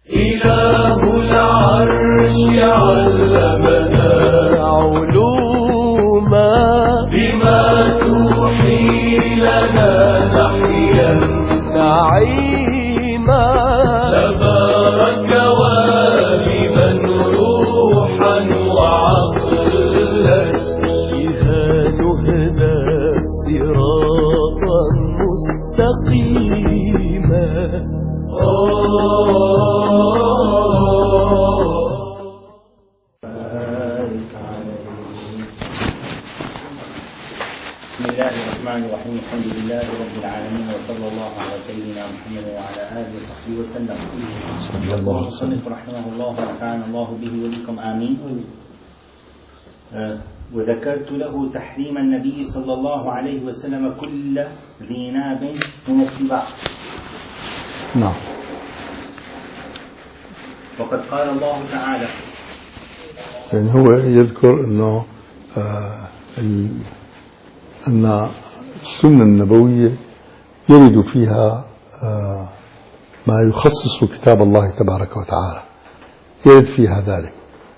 إله العرش علمنا علوما بما توحي لنا نحيا نعيما تبارك والبا روحا وعقلا بها نهدى صراطا مستقيما. بسم الله الرحمن الرحيم. الحمد لله رب العالمين، وصلى الله على سيدنا محمد وعلى آله وصحبه وسلم. يقول المصنف رحمه الله ونفعنا الله به وبكم آمين. وذكرت له تحريم النبي صلى الله عليه وسلم كل ذي ناب من السباع. نعم. وقد قال الله تعالى، يعني هو يذكر أنه أن السنة النبوية يرد فيها ما يخصص كتاب الله تبارك وتعالى، يرد فيها ذلك،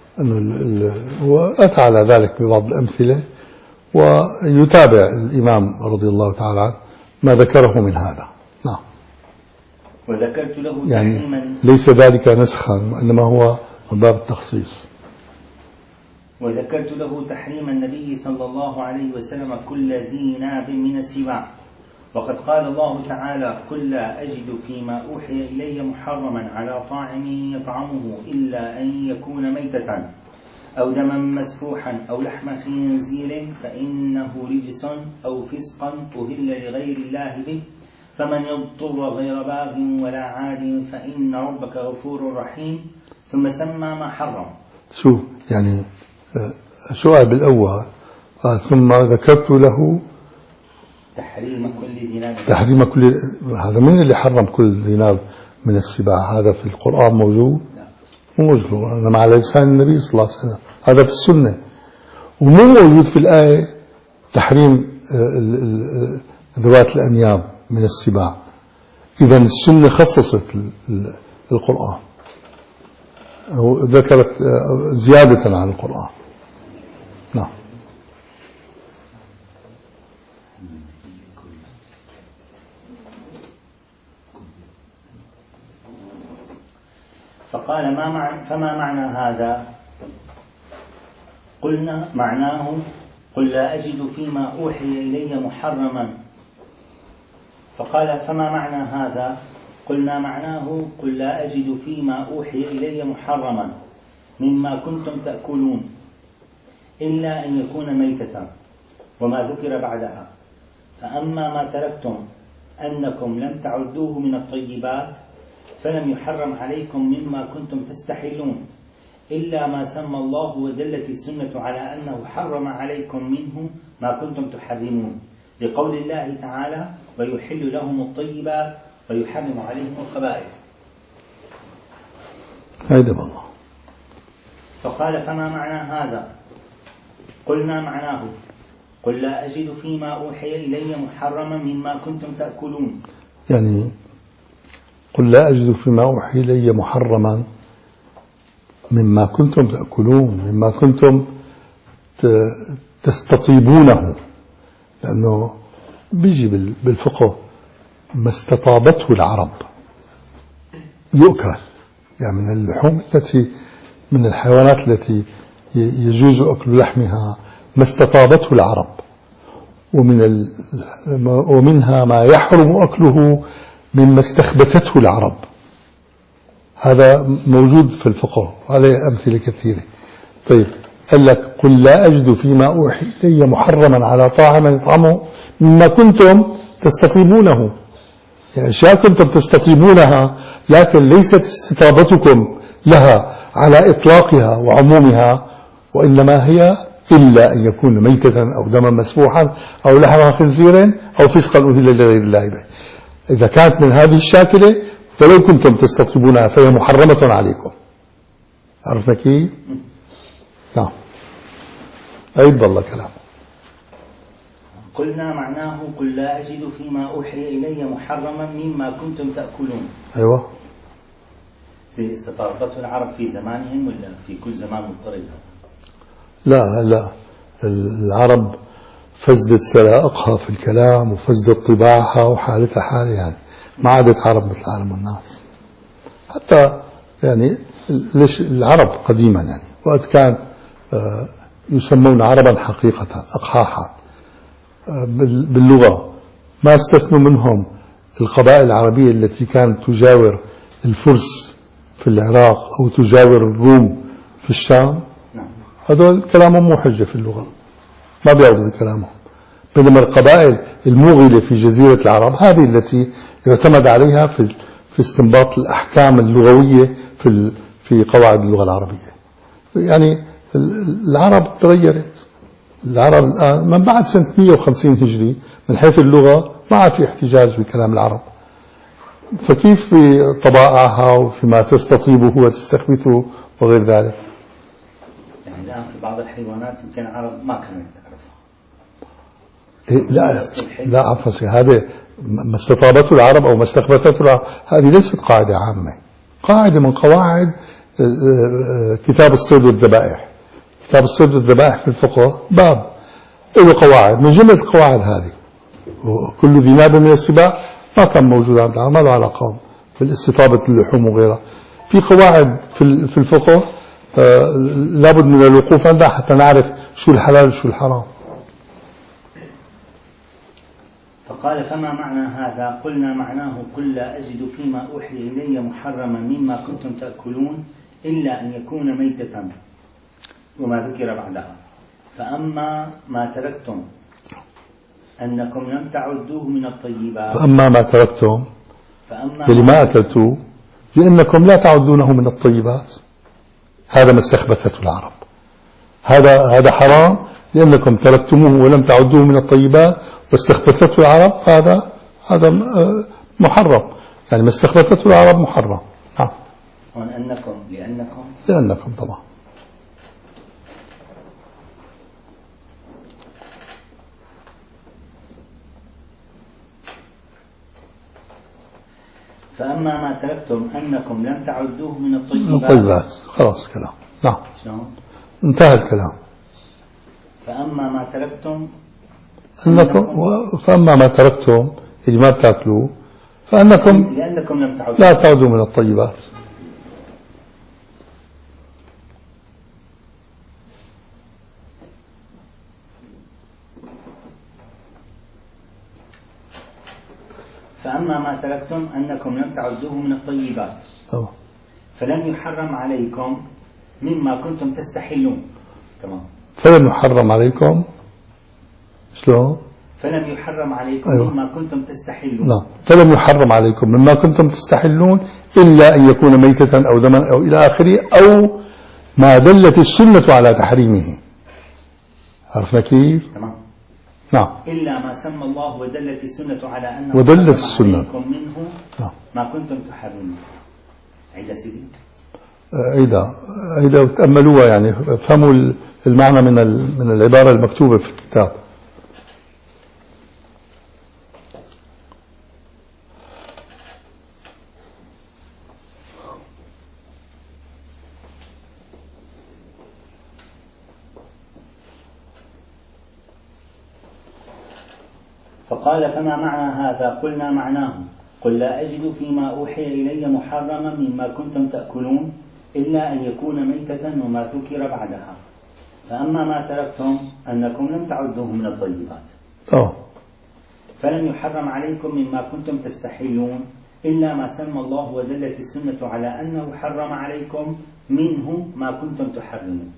وأتى على ذلك ببعض الأمثلة، ويتابع الإمام رضي الله تعالى عنه ما ذكره من هذا. نعم. وذكرت له يعني تحريما، ليس ذلك نسخا، وإنما هو من باب التخصيص. وذكرت له تحريم النبي صلى الله عليه وسلم كل ذي ناب من السباع. وقد قال الله تعالى: قل لا أجد فيما أوحي إلي محرما على طاعم يطعمه إلا أن يكون ميتة أو دما مسفوحا أو لحم خنزير فإنه رجس أو فسقا أهل لغير الله به فمن يضطر غير باغ ولا عاد فإن ربك غفور رحيم. ثم سمى ما حرم. شو يعني سؤال بالأول قال ثم ذكرت له تحريم كل ذي ناب. تحريم كل، هذا من اللي حرم كل ذي ناب من السباع؟ هذا في القرآن موجود؟ مو موجود، إنما على لسان النبي صلى الله عليه وسلم، هذا في السنة، ومو موجود في الآية تحريم ذوات الأنياب من السباع. إذا السنة خصصت القرآن، ذكرت زيادة عن القرآن. نعم. فقال فما معنى هذا؟ قلنا معناه قل لا أجد فيما أوحي إلي محرما. فقال فما معنى هذا؟ قلنا معناه قل لا أجد فيما أوحي إلي محرما مما كنتم تأكلون إلا أن يكون ميتة وما ذكر بعدها. فأما ما تركتم أنكم لم تعدوه من الطيبات فلم يحرم عليكم مما كنتم تستحلون إلا ما سمى الله ودلت السنة على أنه حرم عليكم منه ما كنتم تحرمون، لقول الله تعالى: ويحل لهم الطيبات ويحرم عليهم الخبائث. هيدا الله. فقال فما معنى هذا؟ قلنا معناه قل لا أجد فيما أوحي إلي محرما مما كنتم تأكلون. يعني قل لا أجد فيما أوحي إلي محرما مما كنتم تأكلون، مما كنتم تستطيبونه، لأنه بيجي بالفقه ما استطابته العرب يؤكل، يعني من اللحوم التي من الحيوانات التي يجوز أكل لحمها ما استطابته العرب، ومنها ما يحرم أكله مما استخبثته العرب. هذا موجود في الفقه وعليه أمثلة كثيرة. طيب قال لك قل لا أجد فيما أوحي إلي محرما على طاعم يطعمه مما كنتم تستطيبونه، يعني أشياء كنتم تستطيبونها لكن ليست استطابتكم لها على إطلاقها وعمومها، وإنما هي إلا أن يكون ميتة أو دما مسفوحا أو لحم خنزير أو فسقا أهل لغير الله به. إذا كانت من هذه الشاكلة فلو كنتم تستطيبونها فهي محرمة عليكم. عرفنا كيف؟ نعم. عيد بالله كلام. قلنا معناه قل لا أجد فيما أوحي إلي محرما مما كنتم تأكلون. أيوة. استطردته العرب في زمانهم ولا في كل زمان مضطرد؟ لا العرب فزدت سرائقها في الكلام وفزدت طباعها وحالتها حالة، يعني ما عادت عرب مثل عالم الناس. حتى يعني ليش العرب قديما يعني وقت كان يسمون عربا حقيقة أقحاحا باللغة، ما استثنوا منهم القبائل العربية التي كانت تجاور الفرس في العراق أو تجاور الروم في الشام. هذول كلامهم مو حجة في اللغة، ما بيعودوا بكلامهم. بينما القبائل الموغلة في جزيرة العرب هذه التي يعتمد عليها في استنباط الأحكام اللغوية في قواعد اللغة العربية. يعني العرب تغيرت. العرب الآن من بعد سنة 150 هجري من حيث اللغة ما عاد في احتجاج بكلام العرب، فكيف في طبائعها وفيما تستطيبه وتستخبثه وغير ذلك. يعني الآن في بعض الحيوانات يمكن العرب ما كانت تعرفها. لا عفوا، هذا ما استطابته العرب أو ما استخبثته العرب هذه ليست قاعدة عامة، قاعدة من قواعد كتاب الصيد والذبائح. كتاب الصيد والذبائح في الفقه باب له قواعد، من جملة القواعد هذه وكل ذي ناب من السباع ما كان موجود عند العرب، ما له علاقة بالاستطابة اللحوم وغيرها. في قواعد في الفقه لابد من الوقوف عندها حتى نعرف شو الحلال وشو الحرام. فقال فما معنى هذا؟ قلنا معناه قل لا أجد فيما أوحي إلي محرما مما كنتم تأكلون إلا أن يكون ميتة وما ذكر بعدها. فأما ما تركتم أنكم لم تعدوه من الطيبات. فأما ما تركتم اللي ما أكلتوه لأنكم لا تعدونه من الطيبات، هذا ما استخبثته العرب. هذا حرام لأنكم تركتموه ولم تعدوه من الطيبات واستخبثته العرب، فهذا محرم. يعني ما استخبثته العرب محرم. نعم. لأنكم طبعا. فأما ما تركتم أنكم لم تعدوه من الطيبات خلاص كلام. نعم. شلون؟ انتهى الكلام. فأما ما تركتم فأما ما تركتم اللي ما بتاكلوه فأنكم لأنكم لا تعدوا من الطيبات. فأما ما تركتم أنكم لم تعدوه من الطيبات فلم يحرم عليكم مما كنتم تستحلون. تمام. فلم يحرم عليكم شلون؟ فلم يحرم عليكم مما كنتم تستحلون. لا، فلم يحرم عليكم مما كنتم تستحلون إلا أن يكون ميتة أو دما أو إلى آخره، أو ما دلت السنة على تحريمه. عرفنا كيف؟ تمام. نعم. إلا ما سمى الله ودلت السنة على أنه ودلت السنة منه نعم. ما كنتم تحرمون. عيد سيدي. عيدا وتأملوها، يعني فهموا المعنى من العبارة المكتوبة في الكتاب. فقال فما معنى هذا؟ قلنا معناه قل لا أجد فيما أوحي إلي محرما مما كنتم تأكلون إلا أن يكون ميتة وما ذكر بعدها. فأما ما تركتم أنكم لم تعدوه من الطيبات فلم يحرم عليكم مما كنتم تستحلون إلا ما سمى الله ودلت السنة على أنه حرم عليكم منه ما كنتم تحرمون.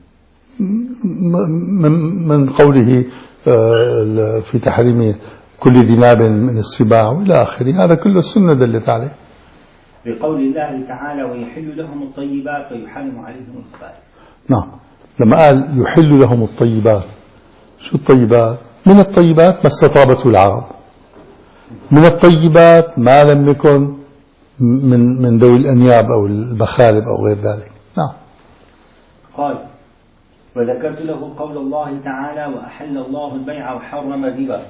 من قوله في تحريم كل ذي ناب من السباع وإلى آخره، هذا كله السنة دلت عليه. بقول الله تعالى ويحل لهم الطيبات ويحرم عليهم الخبائث. نعم. لما قال يحل لهم الطيبات، شو الطيبات؟ من الطيبات ما استطابته العرب، من الطيبات ما لم يكن من ذوي الأنياب أو المخالب أو غير ذلك. نعم. قال وذكرت له قول الله تعالى وأحل الله البيع وحرم الربا.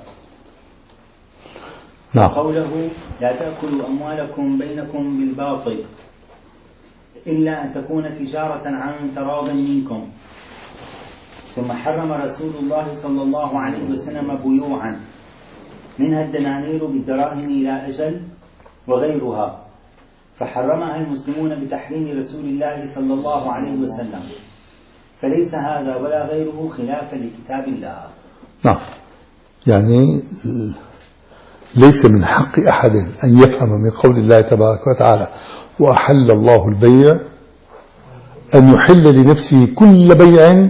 نعم. قوله لا تأكلوا أموالكم بينكم بالباطل إلا أن تكون تجارة عن تراض منكم. ثم حرم رسول الله صلى الله عليه وسلم بيوعا منها الدنانير بالدراهم إلى أجل وغيرها، فحرمها المسلمون بتحريم رسول الله صلى الله عليه وسلم، فليس هذا ولا غيره خلافا لكتاب الله. نعم، يعني ليس من حق أحد أن يفهم من قول الله تبارك وتعالى وأحل الله البيع أن يحل لنفسه كل بيع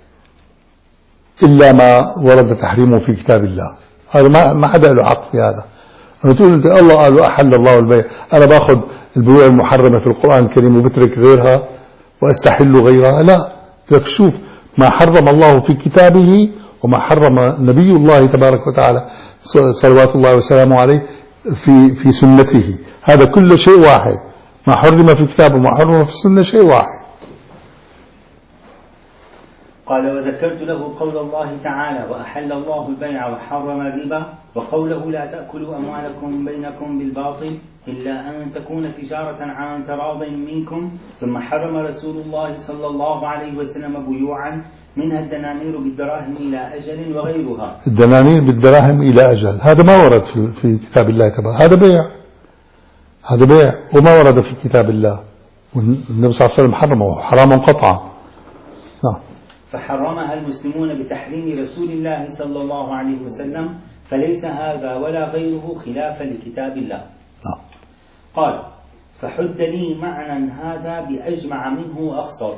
إلا ما ورد تحريمه في كتاب الله. هذا ما حدا له حق في هذا. أنا تقول أنت الله قال أحل الله البيع، أنا باخذ البيوع المحرمة في القرآن الكريم وبترك غيرها وأستحل غيرها؟ لا، لك شوف ما حرم الله في كتابه وما حرم نبي الله تبارك وتعالى صلوات الله وسلامه عليه في سنته، هذا كل شيء واحد. ما حرم في كتابه وما حرم في السنة شيء واحد. قال وذكرت له قول الله تعالى وأحل الله البيع وحرم الربا، وقوله لا تأكلوا أموالكم بينكم بالباطل إلا أن تكون تجارة عن تراض منكم. ثم حرم رسول الله صلى الله عليه وسلم بيوعا منها الدنانير بالدراهم إلى أجل وغيرها. الدنانير بالدراهم إلى أجل هذا ما ورد في كتاب الله تبارك، هذا بيع وما ورد في كتاب الله، والنبي صلى الله عليه وسلم حرمه حراما قطعا. فحرمها المسلمون بتحريم رسول الله صلى الله عليه وسلم، فليس هذا ولا غيره خلافا لكتاب الله. قال فحد لي معنى هذا بأجمع منه وأقصر.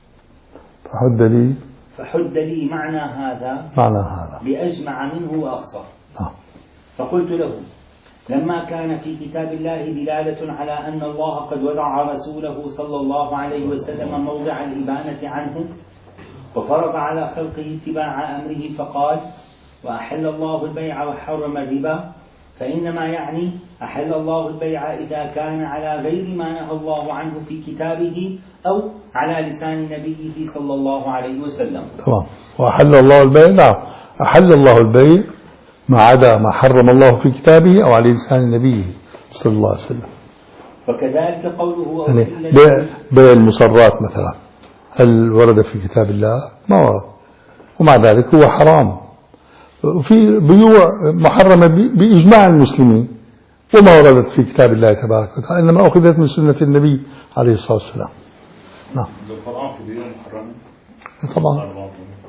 فحد لي معنى هذا بأجمع منه وأقصر. فقلت له لما كان في كتاب الله دلالة على أن الله قد وضع رسوله صلى الله عليه وسلم موضع الإبانة عنه وفرض على خلقه اتباع أمره، فقال وأحل الله البيع وحرم الربا، فإنما يعني أحل الله البيع إذا كان على غير ما نهى الله عنه في كتابه أو على لسان نبيه صلى الله عليه وسلم. تمام. وأحل الله البيع، نعم، أحل الله البيع ما عدا ما حرم الله في كتابه أو على لسان نبيه صلى الله عليه وسلم. وكذلك قوله يعني بيع المصرات مثلا هل ورد في كتاب الله؟ ما ورد، ومع ذلك هو حرام. في بيوع محرمة بإجماع المسلمين وما وردت في كتاب الله تبارك وتعالى، إنما أخذت من سنة النبي عليه الصلاة والسلام. نعم. القرآن في بيوع محرمة؟ طبعا.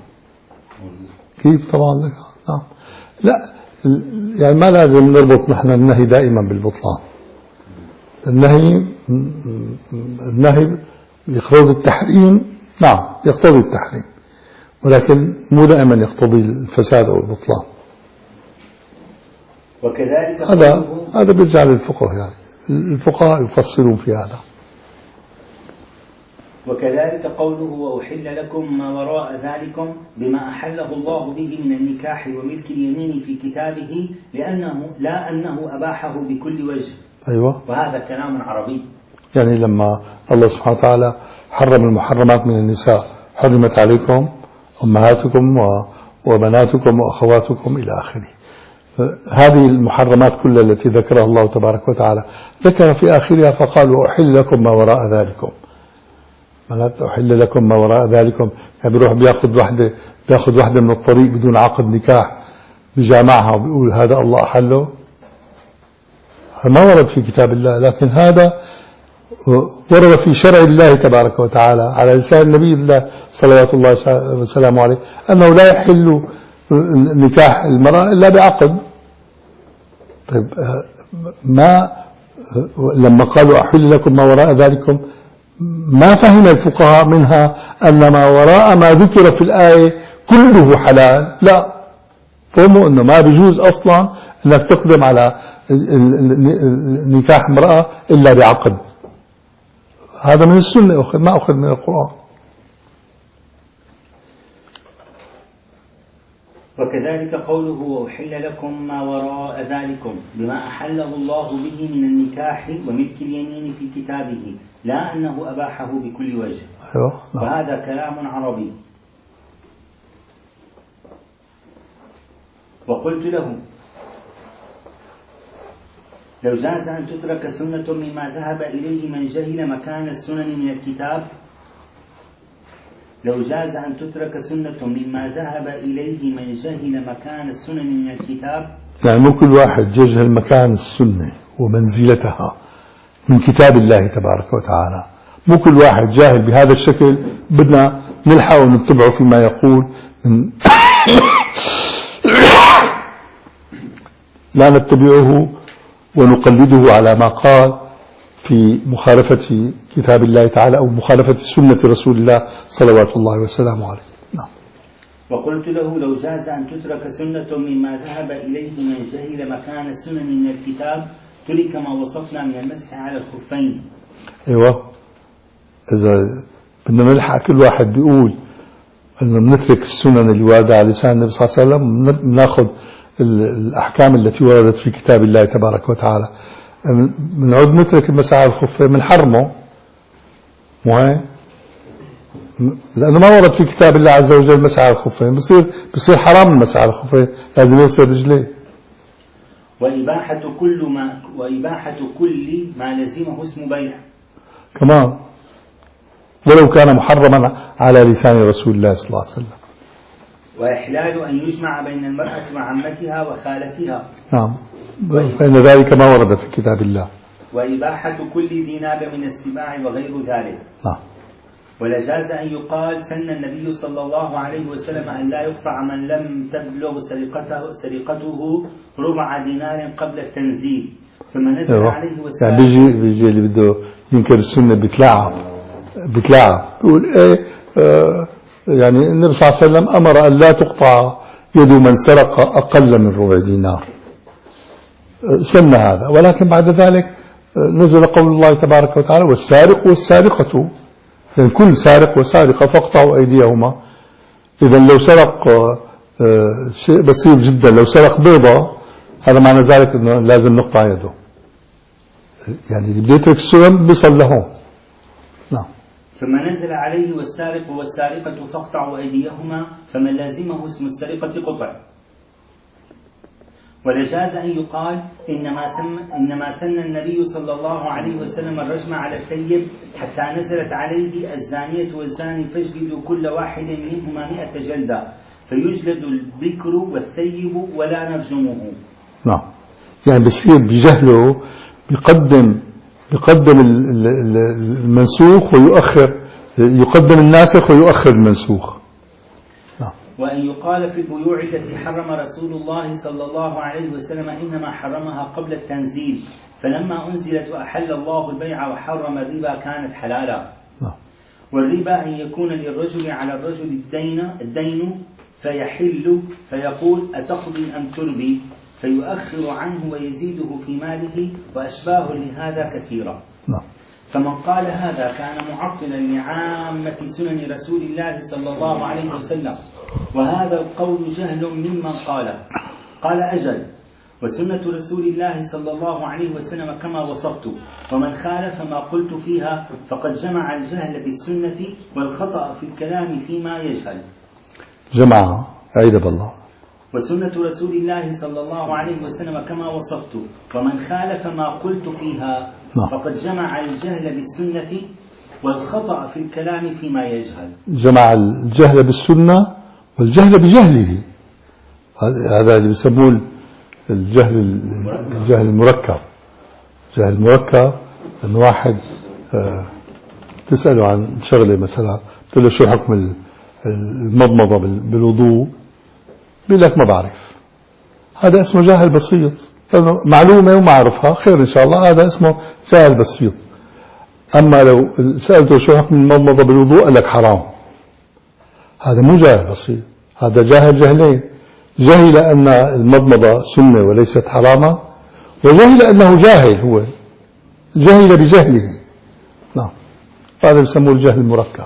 كيف طبعا لك؟ نعم. لا يعني ما لازم نربط نحن النهي دائما بالبطلان. النهي يقتضي التحريم، نعم يقتضي التحريم، ولكن مو دائما يقتضي الفساد أو البطلان. وكذلك هذا بيرجع للفقه، يعني الفقهاء يفصلون في هذا. وكذلك قوله وأحل لكم ما وراء ذلكم بما أحله الله به من النكاح وملك اليمين في كتابه لا أنه أباحه بكل وجه. أيوة. وهذا كلام عربي. يعني لما الله سبحانه وتعالى حرم المحرمات من النساء، حرمت عليكم أمهاتكم وبناتكم وأخواتكم إلى آخره. هذه المحرمات كلها التي ذكرها الله تبارك وتعالى ذكر في آخرها فقال وأحل لكم ما وراء ذلكم. معناته أحل لكم ما وراء ذلكم، يعني بيروح بياخذ واحدة من الطريق بدون عقد نكاح بجامعها وبيقول هذا الله أحله. ما ورد في كتاب الله، لكن هذا ورد في شرع الله تبارك وتعالى على لسان نبي الله صلوات الله وسلامه عليه أنه لا يحل نكاح المرأة إلا بعقد. طيب لما قالوا أحل لكم ما وراء ذلكم ما فهم الفقهاء منها أن ما وراء ما ذكر في الآية كله حلال، لا، فهموا أنه ما بيجوز أصلا أنك تقدم على نكاح امرأة إلا بعقد. هذا من السنة ما أخذ من القرآن. وكذلك قوله وأحل لكم ما وراء ذلكم بما أحله الله به من النكاح وملك اليمين في كتابه لا أنه أباحه بكل وجه. وهذا كلام عربي. وقلت له لو جاز أن تترك سنة مما ذهب إليه من جهل مكان السنن من الكتاب. لو جاز أن تترك سنة مما ذهب إليه من جهل مكان السنن من الكتاب، يعني مو كل واحد يجهل مكان السنة ومنزلتها من كتاب الله تبارك وتعالى، مو كل واحد جاهل بهذا الشكل بدنا نلحق ونتبعه فيما يقول من لا نتبعه ونقلده على ما قال في مخالفة كتاب الله تعالى أو مخالفة سنة رسول الله صلوات الله وسلامه عليه. نعم. وقلت له لو جاز أن تترك سنة مما ذهب إليه من جهل مكان السنن من الكتاب ترك ما وصفنا من المسح على الخفين. أيوة، إذا بدنا نلحق كل واحد بيقول أنه بنترك السنن اللي واردة على لسان النبي صلى الله عليه وسلم، ناخذ الأحكام التي وردت في كتاب الله تبارك وتعالى، بنعود نترك المسح على الخفين بنحرمه، مو هيك؟ لأنه ما ورد في كتاب الله عز وجل المسح على الخفين، بصير حرام المسح على الخفين، لازم يغسل رجليه. وإباحة كل ما لزمه اسم بيع كمان ولو كان محرما على لسان رسول الله صلى الله عليه وسلم. وإحلال أن يجمع بين المرأة وعمتها وخالتها. نعم، فإن ذلك ما ورد في كتاب الله. وإباحة كل ذي ناب من السباع وغير ذلك. نعم. ولجاز أن يقال سن النبي صلى الله عليه وسلم أن لا يقطع من لم تبلغ سرقته ربع دينار قبل التنزيل، ثم نزل عليه والسلام. يعني بيجي اللي بده ينكر السنة بيتلاعب يقول ايه يعني النبي صلى الله عليه وسلم أمر أن لا تقطع يد من سرق أقل من ربع دينار، سن هذا، ولكن بعد ذلك نزل قول الله تبارك وتعالى والسارق والسارقة، يعني كل سارق وسارقة فاقطعوا أيديهما. إذا لو سرق شيء بسيط جدا، لو سرق بيضة، هذا معنى ذلك أنه لازم نقطع يده، يعني اللي بده يترك السنن بيصل لهون. نعم. ثم نزل عليه والسارق والسارقة فاقطعوا أيديهما، فمن لازمه اسم السرقة قطع. ولجاز أن يقال إنما سن النبي صلى الله عليه وسلم الرجم على الثيب حتى نزلت عليه الزانية والزاني فاجلدوا كل واحد منهما 100 جلدة، فيجلد البكر والثيب ولا نرجمه. نعم، يعني بصير بجهله يقدم المنسوخ ويؤخر، يقدم الناسخ ويؤخر المنسوخ. وأن يقال في البيوع التي حرم رسول الله صلى الله عليه وسلم إنما حرمها قبل التنزيل، فلما أنزلت وأحل الله البيع وحرم الربا كانت حلالا. والربا أن يكون للرجل على الرجل الدين فيحل فيقول أتقضي أم تربي، فيؤخر عنه ويزيده في ماله، وأشباه لهذا كثيرة. فمن قال هذا كان معطلا لعامة سنن رسول الله صلى الله عليه وسلم، وهذا القول جهل ممن قال أجل، وسنة رسول الله صلى الله عليه وسلم كما وصفت، ومن خالف ما قلت فيها فقد جمع الجهل بالسنة والخطأ في الكلام فيما يجهل. جمع عيد بالله. وسنة رسول الله صلى الله عليه وسلم كما وصفت، ومن خالف ما قلت فيها فقد جمع الجهل بالسنة والخطأ في الكلام فيما يجهل. جمع الجهل بالسنة والجهل بجهله، هذا اللي بيسموه الجهل المركب. الجهل المركب أن واحد تسأله عن شغلة، مثلا تقول له شو حكم المضمضة بالوضوء، بيقول لك ما بعرف. هذا اسمه جاهل بسيط، لأنه معلومة وما عرفها خير إن شاء الله، هذا اسمه جاهل بسيط. أما لو سألته شو حكم المضمضة بالوضوء قال لك حرام، هذا مو جاهل بسيط، هذا جهلين. جهل أن المضمضة سنة وليست حرامة، وجهل أنه جاهل، هو جهل بجهله. نعم، هذا يسموه الجهل المركب.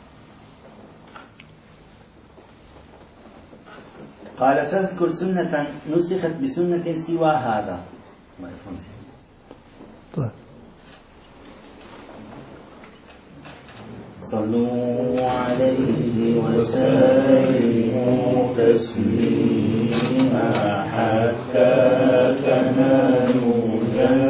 قال فاذكر سنة نسخت بسنة سوى هذا. طيب. صلوا عليه وسلموا تسليما حتى تنالوا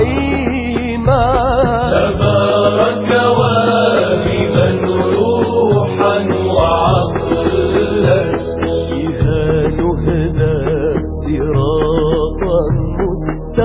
ونعيما تبارك واهبا روحا وعقلا بها نهدى صراطا مستقيما